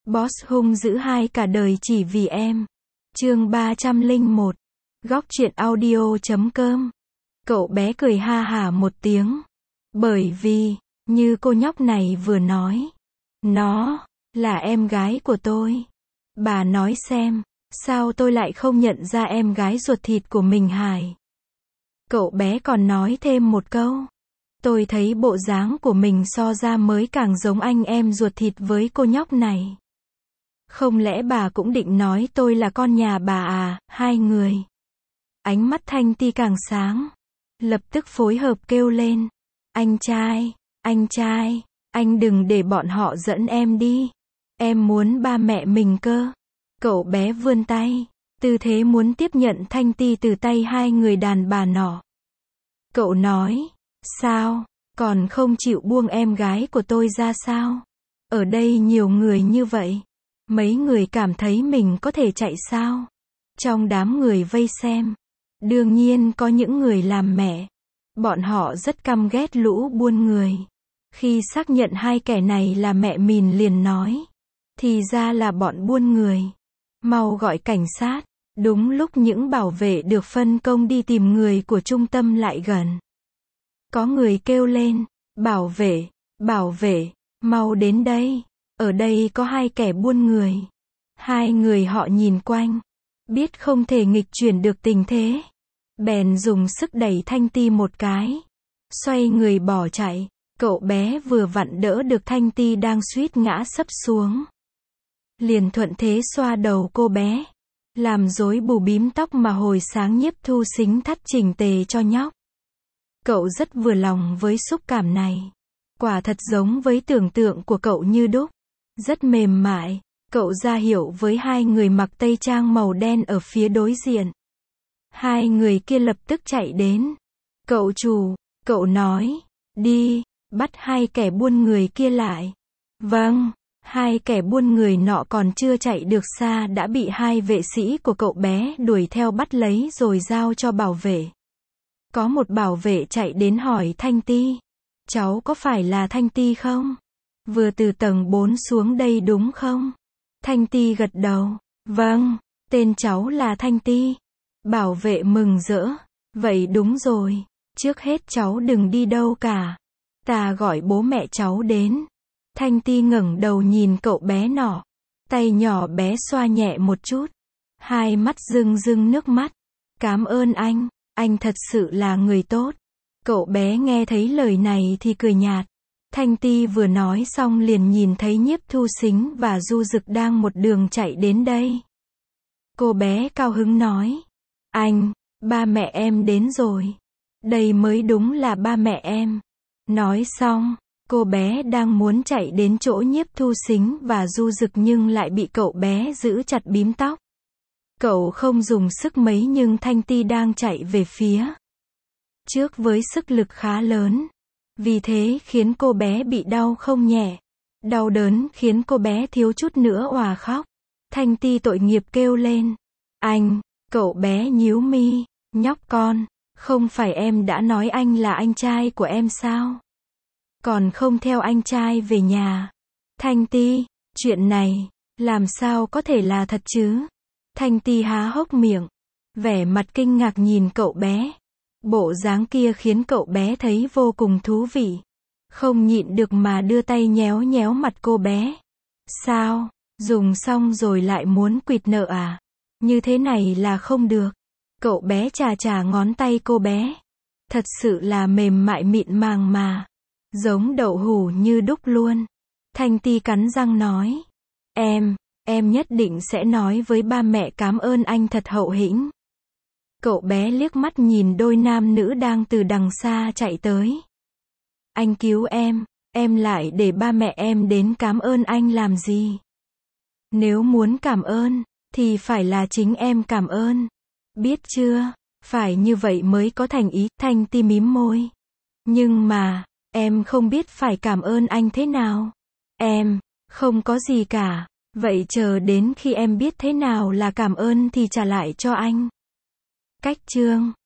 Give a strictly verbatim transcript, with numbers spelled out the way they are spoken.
Boss hung dữ hai cả đời chỉ vì em. Chương ba trăm lẻ một. Góc truyện audio chấm com. Cậu bé cười ha hả một tiếng. Bởi vì, như cô nhóc này vừa nói, nó là em gái của tôi. Bà nói xem, sao tôi lại không nhận ra em gái ruột thịt của mình hài? Cậu bé còn nói thêm một câu. Tôi thấy bộ dáng của mình so ra mới càng giống anh em ruột thịt với cô nhóc này. Không lẽ bà cũng định nói tôi là con nhà bà à? Hai người. Ánh mắt Thanh Ti càng sáng. Lập tức phối hợp kêu lên. Anh trai, anh trai, anh đừng để bọn họ dẫn em đi. Em muốn ba mẹ mình cơ. Cậu bé vươn tay, tư thế muốn tiếp nhận Thanh Ti từ tay hai người đàn bà nọ. Cậu nói, sao, còn không chịu buông em gái của tôi ra sao? Ở đây nhiều người như vậy. Mấy người cảm thấy mình có thể chạy sao? Trong đám người vây xem, đương nhiên có những người làm mẹ. Bọn họ rất căm ghét lũ buôn người. Khi xác nhận hai kẻ này là mẹ mình liền nói. Thì ra là bọn buôn người. Mau gọi cảnh sát. Đúng lúc những bảo vệ được phân công đi tìm người của trung tâm lại gần. Có người kêu lên. Bảo vệ, bảo vệ, mau đến đây. Ở đây có hai kẻ buôn người. Hai người họ nhìn quanh. Biết không thể nghịch chuyển được tình thế. Bèn dùng sức đẩy Thanh Ti một cái. Xoay người bỏ chạy. Cậu bé vừa vặn đỡ được Thanh Ti đang suýt ngã sấp xuống. Liền thuận thế xoa đầu cô bé. Làm rối bù bím tóc mà hồi sáng Nhiếp Thu Xính thắt chỉnh tề cho nhóc. Cậu rất vừa lòng với xúc cảm này. Quả thật giống với tưởng tượng của cậu như đúc. Rất mềm mại. Cậu ra hiệu với hai người mặc tây trang màu đen ở phía đối diện. Hai người kia lập tức chạy đến. Cậu chủ, cậu nói, đi, bắt hai kẻ buôn người kia lại. Vâng, hai kẻ buôn người nọ còn chưa chạy được xa đã bị hai vệ sĩ của cậu bé đuổi theo bắt lấy rồi giao cho bảo vệ. Có một bảo vệ chạy đến hỏi Thanh Ti. Cháu có phải là Thanh Ti không? Vừa từ tầng bốn xuống đây đúng không? Thanh Ti gật đầu. Vâng, tên cháu là Thanh Ti. Bảo vệ mừng rỡ. Vậy đúng rồi. Trước hết cháu đừng đi đâu cả. Ta gọi bố mẹ cháu đến. Thanh Ti ngẩng đầu nhìn cậu bé nọ. Tay nhỏ bé xoa nhẹ một chút. Hai mắt rưng rưng nước mắt. Cảm ơn anh. Anh thật sự là người tốt. Cậu bé nghe thấy lời này thì cười nhạt. Thanh Ti vừa nói xong liền nhìn thấy Nhiếp Thu Xính và Du Dực đang một đường chạy đến đây. Cô bé cao hứng nói. Anh, ba mẹ em đến rồi. Đây mới đúng là ba mẹ em. Nói xong, cô bé đang muốn chạy đến chỗ Nhiếp Thu Xính và Du Dực nhưng lại bị cậu bé giữ chặt bím tóc. Cậu không dùng sức mấy nhưng Thanh Ti đang chạy về phía trước với sức lực khá lớn. Vì thế khiến cô bé bị đau không nhẹ. Đau đớn khiến cô bé thiếu chút nữa òa khóc. Thanh Ti tội nghiệp kêu lên. Anh, cậu bé nhíu mi. Nhóc con, không phải em đã nói anh là anh trai của em sao? Còn không theo anh trai về nhà. Thanh Ti, chuyện này, làm sao có thể là thật chứ? Thanh Ti há hốc miệng. Vẻ mặt kinh ngạc nhìn cậu bé. Bộ dáng kia khiến cậu bé thấy vô cùng thú vị. Không nhịn được mà đưa tay nhéo nhéo mặt cô bé. Sao? Dùng xong rồi lại muốn quỵt nợ à? Như thế này là không được. Cậu bé chà chà ngón tay cô bé. Thật sự là mềm mại mịn màng mà. Giống đậu hũ như đúc luôn. Thanh Ti cắn răng nói. Em, em nhất định sẽ nói với ba mẹ cảm ơn anh thật hậu hĩnh. Cậu bé liếc mắt nhìn đôi nam nữ đang từ đằng xa chạy tới. Anh cứu em, em lại để ba mẹ em đến cảm ơn anh làm gì? Nếu muốn cảm ơn, thì phải là chính em cảm ơn. Biết chưa? Phải như vậy mới có thành ý. Thanh Ti mím môi. Nhưng mà, em không biết phải cảm ơn anh thế nào. Em, không có gì cả. Vậy chờ đến khi em biết thế nào là cảm ơn thì trả lại cho anh. Cách chương